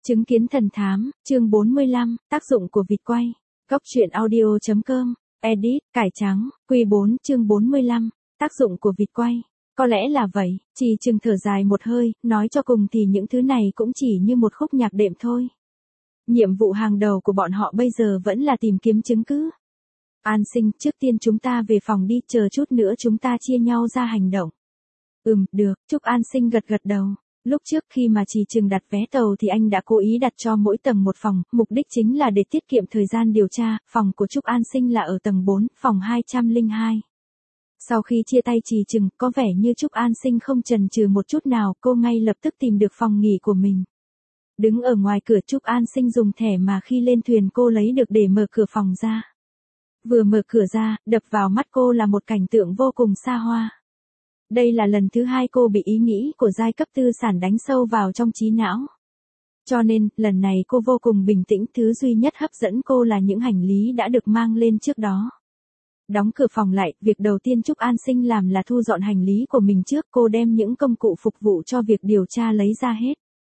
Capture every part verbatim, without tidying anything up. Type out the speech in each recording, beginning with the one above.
Chứng kiến thần thám, chương bốn mươi lăm, tác dụng của vịt quay. Góc truyện audio.com, edit, cải trắng, quy bốn chương bốn mươi lăm, tác dụng của vịt quay. Có lẽ là vậy, Trì Trừng thở dài một hơi, nói cho cùng thì những thứ này cũng chỉ như một khúc nhạc đệm thôi. Nhiệm vụ hàng đầu của bọn họ bây giờ vẫn là tìm kiếm chứng cứ. An Sinh, trước tiên chúng ta về phòng đi, chờ chút nữa chúng ta chia nhau ra hành động. Ừm, được, Trúc An Sinh gật gật đầu. Lúc trước khi mà Trì Trừng đặt vé tàu thì anh đã cố ý đặt cho mỗi tầng một phòng, mục đích chính là để tiết kiệm thời gian điều tra. Phòng của Trúc An Sinh là ở tầng bốn, phòng hai trăm lẻ hai. Sau khi chia tay Trì Trừng, có vẻ như Trúc An Sinh không chần chừ một chút nào, cô ngay lập tức tìm được phòng nghỉ của mình. Đứng ở ngoài cửa, Trúc An Sinh dùng thẻ mà khi lên thuyền cô lấy được để mở cửa phòng ra. Vừa mở cửa ra, đập vào mắt cô là một cảnh tượng vô cùng xa hoa. Đây là lần thứ hai cô bị ý nghĩ của giai cấp tư sản đánh sâu vào trong trí não. Cho nên, lần này cô vô cùng bình tĩnh, thứ duy nhất hấp dẫn cô là những hành lý đã được mang lên trước đó. Đóng cửa phòng lại, việc đầu tiên Trúc An Sinh làm là thu dọn hành lý của mình trước, cô đem những công cụ phục vụ cho việc điều tra lấy ra hết.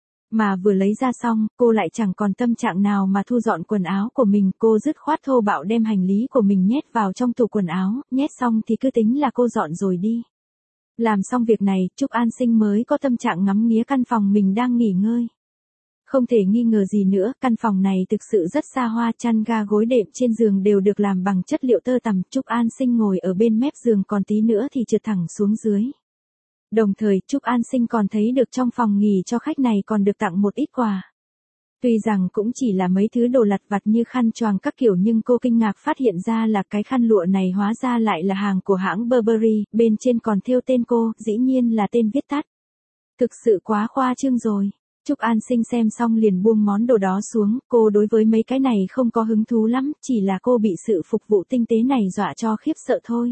Mà vừa lấy ra xong, cô lại chẳng còn tâm trạng nào mà thu dọn quần áo của mình, cô dứt khoát thô bạo đem hành lý của mình nhét vào trong tủ quần áo, nhét xong thì cứ tính là cô dọn rồi đi. Làm xong việc này, Trúc An Sinh mới có tâm trạng ngắm nghía căn phòng mình đang nghỉ ngơi. Không thể nghi ngờ gì nữa, căn phòng này thực sự rất xa hoa, chăn ga gối đệm trên giường đều được làm bằng chất liệu tơ tằm. Trúc An Sinh ngồi ở bên mép giường, còn tí nữa thì trượt thẳng xuống dưới. Đồng thời, Trúc An Sinh còn thấy được trong phòng nghỉ cho khách này còn được tặng một ít quà. Tuy rằng cũng chỉ là mấy thứ đồ lặt vặt như khăn choàng các kiểu, nhưng cô kinh ngạc phát hiện ra là cái khăn lụa này hóa ra lại là hàng của hãng Burberry, bên trên còn thêu tên cô, dĩ nhiên là tên viết tắt. Thực sự quá khoa trương rồi. Trúc An Sinh xem xong liền buông món đồ đó xuống, cô đối với mấy cái này không có hứng thú lắm, chỉ là cô bị sự phục vụ tinh tế này dọa cho khiếp sợ thôi.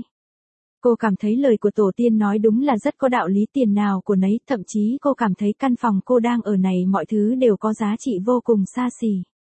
Cô cảm thấy lời của tổ tiên nói đúng là rất có đạo lý, tiền nào của nấy, thậm chí cô cảm thấy căn phòng cô đang ở này mọi thứ đều có giá trị vô cùng xa xỉ.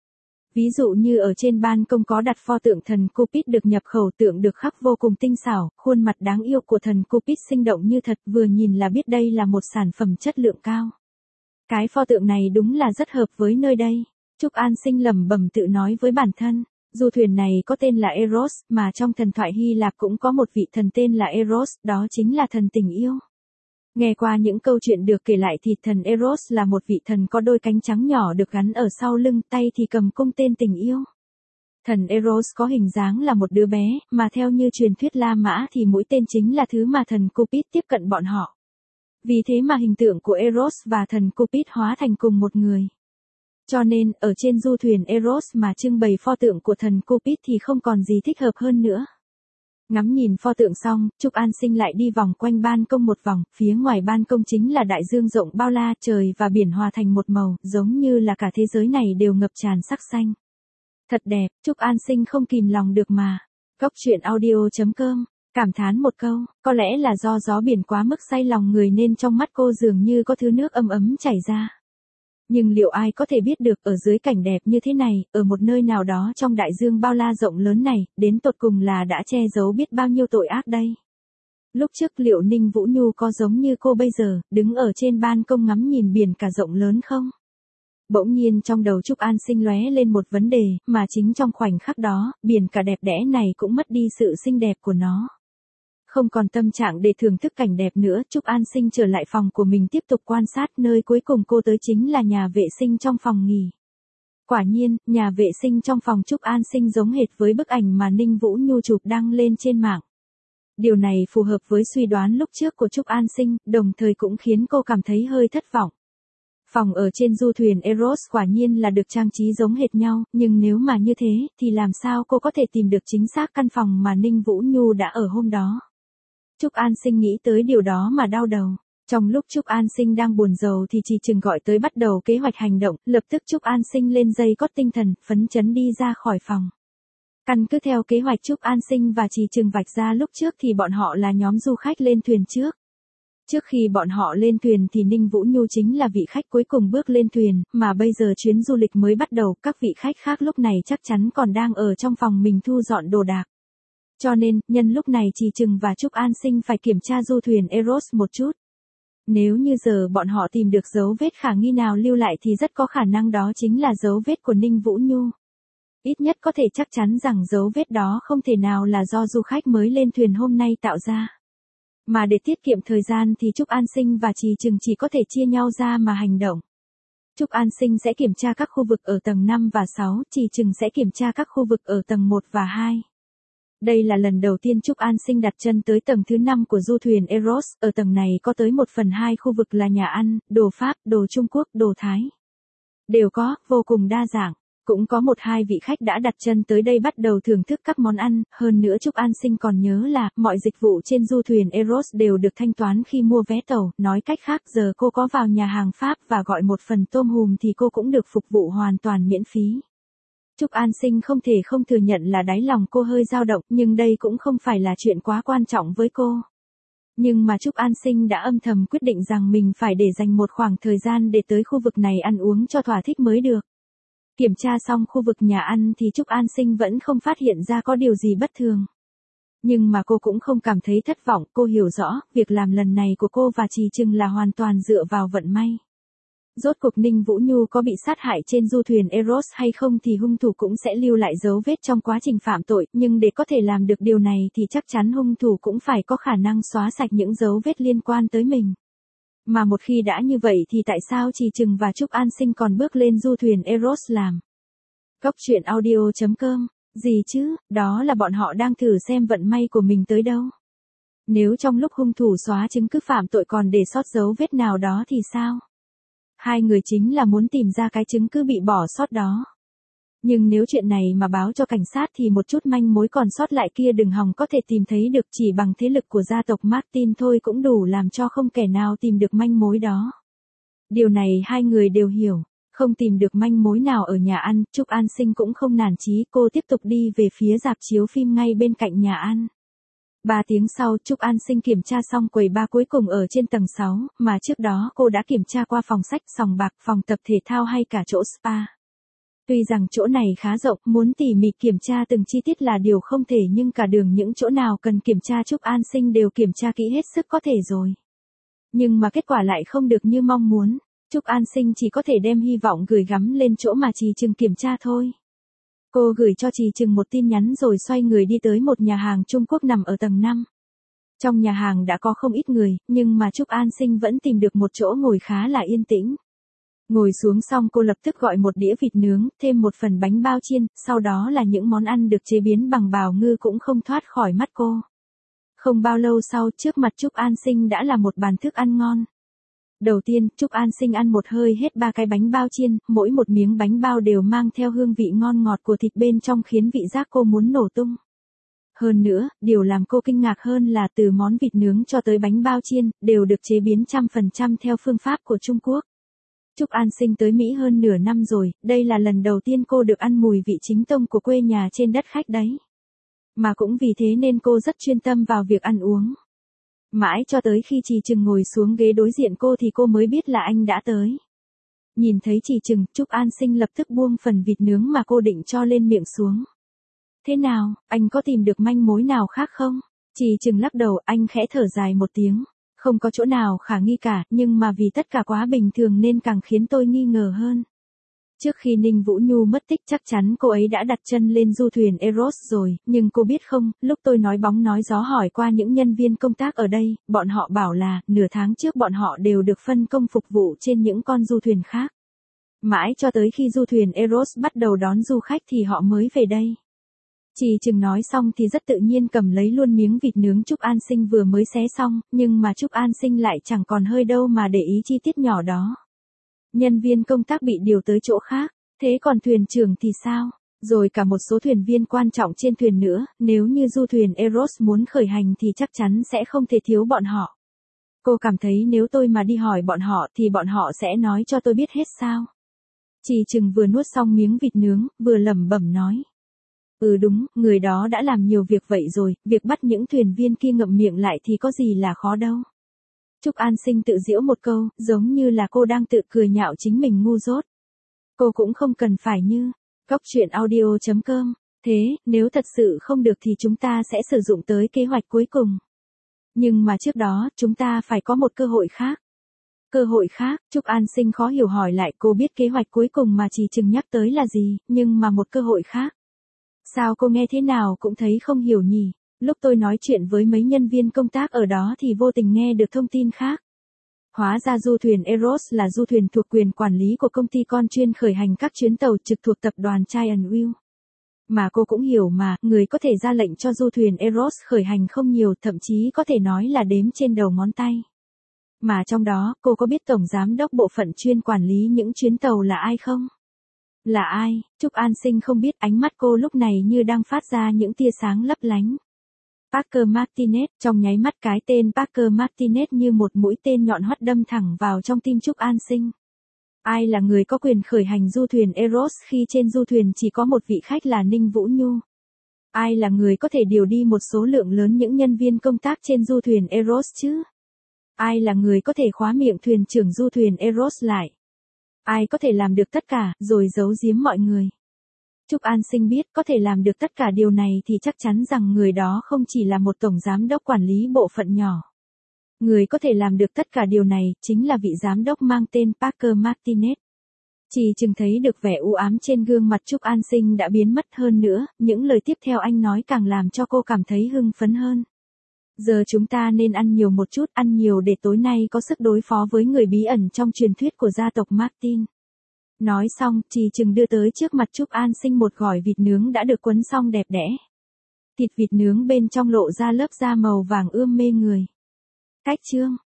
Ví dụ như ở trên ban công có đặt pho tượng thần Cupid được nhập khẩu, tượng được khắc vô cùng tinh xảo, khuôn mặt đáng yêu của thần Cupid sinh động như thật, vừa nhìn là biết đây là một sản phẩm chất lượng cao. Cái pho tượng này đúng là rất hợp với nơi đây. Trúc An Sinh lẩm bẩm tự nói với bản thân. Du thuyền này có tên là Eros, mà trong thần thoại Hy Lạp cũng có một vị thần tên là Eros, đó chính là thần tình yêu. Nghe qua những câu chuyện được kể lại thì thần Eros là một vị thần có đôi cánh trắng nhỏ được gắn ở sau lưng, tay thì cầm cung tên tình yêu. Thần Eros có hình dáng là một đứa bé, mà theo như truyền thuyết La Mã thì mũi tên chính là thứ mà thần Cupid tiếp cận bọn họ. Vì thế mà hình tượng của Eros và thần Cupid hóa thành cùng một người. Cho nên, ở trên du thuyền Eros mà trưng bày pho tượng của thần Cupid thì không còn gì thích hợp hơn nữa. Ngắm nhìn pho tượng xong, Trúc An Sinh lại đi vòng quanh ban công một vòng, phía ngoài ban công chính là đại dương rộng bao la, trời và biển hòa thành một màu, giống như là cả thế giới này đều ngập tràn sắc xanh. Thật đẹp, Trúc An Sinh không kìm lòng được mà. Góc truyện audio.com, cảm thán một câu, có lẽ là do gió biển quá mức say lòng người nên trong mắt cô dường như có thứ nước ấm ấm chảy ra. Nhưng liệu ai có thể biết được, ở dưới cảnh đẹp như thế này, ở một nơi nào đó trong đại dương bao la rộng lớn này, đến tột cùng là đã che giấu biết bao nhiêu tội ác đây. Lúc trước liệu Ninh Vũ Nhu có giống như cô bây giờ, đứng ở trên ban công ngắm nhìn biển cả rộng lớn không? Bỗng nhiên trong đầu Trúc An Sinh lóe lên một vấn đề, mà chính trong khoảnh khắc đó, biển cả đẹp đẽ này cũng mất đi sự xinh đẹp của nó. Không còn tâm trạng để thưởng thức cảnh đẹp nữa, Trúc An Sinh trở lại phòng của mình tiếp tục quan sát, nơi cuối cùng cô tới chính là nhà vệ sinh trong phòng nghỉ. Quả nhiên, nhà vệ sinh trong phòng Trúc An Sinh giống hệt với bức ảnh mà Ninh Vũ Nhu chụp đăng lên trên mạng. Điều này phù hợp với suy đoán lúc trước của Trúc An Sinh, đồng thời cũng khiến cô cảm thấy hơi thất vọng. Phòng ở trên du thuyền Eros quả nhiên là được trang trí giống hệt nhau, nhưng nếu mà như thế, thì làm sao cô có thể tìm được chính xác căn phòng mà Ninh Vũ Nhu đã ở hôm đó? Trúc An Sinh nghĩ tới điều đó mà đau đầu. Trong lúc Trúc An Sinh đang buồn rầu thì Trì Trừng gọi tới bắt đầu kế hoạch hành động, lập tức Trúc An Sinh lên dây cót tinh thần, phấn chấn đi ra khỏi phòng. Căn cứ theo kế hoạch Trúc An Sinh và Trì Trừng vạch ra lúc trước thì bọn họ là nhóm du khách lên thuyền trước. Trước khi bọn họ lên thuyền thì Ninh Vũ Nhu chính là vị khách cuối cùng bước lên thuyền, mà bây giờ chuyến du lịch mới bắt đầu, các vị khách khác lúc này chắc chắn còn đang ở trong phòng mình thu dọn đồ đạc. Cho nên, nhân lúc này Trì Trừng và Trúc An Sinh phải kiểm tra du thuyền Eros một chút. Nếu như giờ bọn họ tìm được dấu vết khả nghi nào lưu lại thì rất có khả năng đó chính là dấu vết của Ninh Vũ Nhu. Ít nhất có thể chắc chắn rằng dấu vết đó không thể nào là do du khách mới lên thuyền hôm nay tạo ra. Mà để tiết kiệm thời gian thì Trúc An Sinh và Trì Trừng chỉ có thể chia nhau ra mà hành động. Trúc An Sinh sẽ kiểm tra các khu vực ở tầng năm và sáu, Trì Trừng sẽ kiểm tra các khu vực ở tầng một và hai. Đây là lần đầu tiên Trúc An Sinh đặt chân tới tầng thứ năm của du thuyền Eros, ở tầng này có tới một phần hai khu vực là nhà ăn, đồ Pháp, đồ Trung Quốc, đồ Thái. Đều có, vô cùng đa dạng. Cũng có một hai vị khách đã đặt chân tới đây bắt đầu thưởng thức các món ăn, hơn nữa Trúc An Sinh còn nhớ là, mọi dịch vụ trên du thuyền Eros đều được thanh toán khi mua vé tàu, nói cách khác giờ cô có vào nhà hàng Pháp và gọi một phần tôm hùm thì cô cũng được phục vụ hoàn toàn miễn phí. Trúc An Sinh không thể không thừa nhận là đáy lòng cô hơi dao động, nhưng đây cũng không phải là chuyện quá quan trọng với cô. Nhưng mà Trúc An Sinh đã âm thầm quyết định rằng mình phải để dành một khoảng thời gian để tới khu vực này ăn uống cho thỏa thích mới được. Kiểm tra xong khu vực nhà ăn thì Trúc An Sinh vẫn không phát hiện ra có điều gì bất thường. Nhưng mà cô cũng không cảm thấy thất vọng, cô hiểu rõ, việc làm lần này của cô và Trì Trừng là hoàn toàn dựa vào vận may. Rốt cuộc Ninh Vũ Nhu có bị sát hại trên du thuyền Eros hay không thì hung thủ cũng sẽ lưu lại dấu vết trong quá trình phạm tội, nhưng để có thể làm được điều này thì chắc chắn hung thủ cũng phải có khả năng xóa sạch những dấu vết liên quan tới mình. Mà một khi đã như vậy thì tại sao Trì Trừng và Trúc An Sinh còn bước lên du thuyền Eros làm? Góc truyện audio chấm com, gì chứ, đó là bọn họ đang thử xem vận may của mình tới đâu. Nếu trong lúc hung thủ xóa chứng cứ phạm tội còn để sót dấu vết nào đó thì sao? Hai người chính là muốn tìm ra cái chứng cứ bị bỏ sót đó. Nhưng nếu chuyện này mà báo cho cảnh sát thì một chút manh mối còn sót lại kia đừng hòng có thể tìm thấy được, chỉ bằng thế lực của gia tộc Martin thôi cũng đủ làm cho không kẻ nào tìm được manh mối đó. Điều này hai người đều hiểu, không tìm được manh mối nào ở nhà ăn, Trúc An Sinh cũng không nản chí, cô tiếp tục đi về phía rạp chiếu phim ngay bên cạnh nhà ăn. Ba tiếng sau, Trúc An Sinh kiểm tra xong quầy bar cuối cùng ở trên tầng sáu, mà trước đó cô đã kiểm tra qua phòng sách, sòng bạc, phòng tập thể thao hay cả chỗ spa. Tuy rằng chỗ này khá rộng, muốn tỉ mỉ kiểm tra từng chi tiết là điều không thể, nhưng cả đường những chỗ nào cần kiểm tra Trúc An Sinh đều kiểm tra kỹ hết sức có thể rồi. Nhưng mà kết quả lại không được như mong muốn, Trúc An Sinh chỉ có thể đem hy vọng gửi gắm lên chỗ mà Trì Trừng kiểm tra thôi. Cô gửi cho Trì Trừng một tin nhắn rồi xoay người đi tới một nhà hàng Trung Quốc nằm ở tầng năm. Trong nhà hàng đã có không ít người, nhưng mà Trúc An Sinh vẫn tìm được một chỗ ngồi khá là yên tĩnh. Ngồi xuống xong cô lập tức gọi một đĩa vịt nướng, thêm một phần bánh bao chiên, sau đó là những món ăn được chế biến bằng bào ngư cũng không thoát khỏi mắt cô. Không bao lâu sau, trước mặt Trúc An Sinh đã là một bàn thức ăn ngon. Đầu tiên, Trúc An Sinh ăn một hơi hết ba cái bánh bao chiên, mỗi một miếng bánh bao đều mang theo hương vị ngon ngọt của thịt bên trong khiến vị giác cô muốn nổ tung. Hơn nữa, điều làm cô kinh ngạc hơn là từ món vịt nướng cho tới bánh bao chiên, đều được chế biến trăm phần trăm theo phương pháp của Trung Quốc. Trúc An Sinh tới Mỹ hơn nửa năm rồi, đây là lần đầu tiên cô được ăn mùi vị chính tông của quê nhà trên đất khách đấy. Mà cũng vì thế nên cô rất chuyên tâm vào việc ăn uống. Mãi cho tới khi Trì Trừng ngồi xuống ghế đối diện cô thì cô mới biết là anh đã tới. Nhìn thấy Trì Trừng, Trúc An Sinh lập tức buông phần vịt nướng mà cô định cho lên miệng xuống. Thế nào, anh có tìm được manh mối nào khác không? Trì Trừng lắc đầu, anh khẽ thở dài một tiếng. Không có chỗ nào khả nghi cả, nhưng mà vì tất cả quá bình thường nên càng khiến tôi nghi ngờ hơn. Trước khi Ninh Vũ Nhu mất tích chắc chắn cô ấy đã đặt chân lên du thuyền Eros rồi, nhưng cô biết không, lúc tôi nói bóng nói gió hỏi qua những nhân viên công tác ở đây, bọn họ bảo là, nửa tháng trước bọn họ đều được phân công phục vụ trên những con du thuyền khác. Mãi cho tới khi du thuyền Eros bắt đầu đón du khách thì họ mới về đây. Trì Trừng nói xong thì rất tự nhiên cầm lấy luôn miếng vịt nướng Trúc An Sinh vừa mới xé xong, nhưng mà Trúc An Sinh lại chẳng còn hơi đâu mà để ý chi tiết nhỏ đó. Nhân viên công tác bị điều tới chỗ khác, thế còn thuyền trưởng thì sao? Rồi cả một số thuyền viên quan trọng trên thuyền nữa, nếu như du thuyền Eros muốn khởi hành thì chắc chắn sẽ không thể thiếu bọn họ. Cô cảm thấy nếu tôi mà đi hỏi bọn họ thì bọn họ sẽ nói cho tôi biết hết sao? Trì Trừng vừa nuốt xong miếng vịt nướng, vừa lẩm bẩm nói. Ừ đúng, người đó đã làm nhiều việc vậy rồi, việc bắt những thuyền viên kia ngậm miệng lại thì có gì là khó đâu. Trúc An Sinh tự giễu một câu, giống như là cô đang tự cười nhạo chính mình ngu dốt. Cô cũng không cần phải như, góc truyện audio chấm com, thế, nếu thật sự không được thì chúng ta sẽ sử dụng tới kế hoạch cuối cùng. Nhưng mà trước đó, chúng ta phải có một cơ hội khác. cơ hội khác, Trúc An Sinh khó hiểu hỏi lại, cô biết kế hoạch cuối cùng mà chị Trừng nhắc tới là gì, nhưng mà một cơ hội khác. Sao cô nghe thế nào cũng thấy không hiểu nhỉ? Lúc tôi nói chuyện với mấy nhân viên công tác ở đó thì vô tình nghe được thông tin khác. Hóa ra du thuyền Eros là du thuyền thuộc quyền quản lý của công ty con chuyên khởi hành các chuyến tàu trực thuộc tập đoàn Giant Wheel. Mà cô cũng hiểu mà, người có thể ra lệnh cho du thuyền Eros khởi hành không nhiều, thậm chí có thể nói là đếm trên đầu ngón tay. Mà trong đó, cô có biết tổng giám đốc bộ phận chuyên quản lý những chuyến tàu là ai không? Là ai? Trúc An Sinh không biết, ánh mắt cô lúc này như đang phát ra những tia sáng lấp lánh. Parker Martinez, trong nháy mắt cái tên Parker Martinez như một mũi tên nhọn hoắt đâm thẳng vào trong tim Trúc An Sinh. Ai là người có quyền khởi hành du thuyền Eros khi trên du thuyền chỉ có một vị khách là Ninh Vũ Nhu? Ai là người có thể điều đi một số lượng lớn những nhân viên công tác trên du thuyền Eros chứ? Ai là người có thể khóa miệng thuyền trưởng du thuyền Eros lại? Ai có thể làm được tất cả, rồi giấu giếm mọi người? Trúc An Sinh biết có thể làm được tất cả điều này thì chắc chắn rằng người đó không chỉ là một tổng giám đốc quản lý bộ phận nhỏ. Người có thể làm được tất cả điều này chính là vị giám đốc mang tên Parker Martinez. Chỉ chừng thấy được vẻ u ám trên gương mặt Trúc An Sinh đã biến mất hơn nữa, những lời tiếp theo anh nói càng làm cho cô cảm thấy hưng phấn hơn. Giờ chúng ta nên ăn nhiều một chút, ăn nhiều để tối nay có sức đối phó với người bí ẩn trong truyền thuyết của gia tộc Martin. Nói xong, Trì Trừng đưa tới trước mặt Trúc An Sinh một gỏi vịt nướng đã được quấn xong đẹp đẽ. Thịt vịt nướng bên trong lộ ra lớp da màu vàng ươm mê người. Cách chương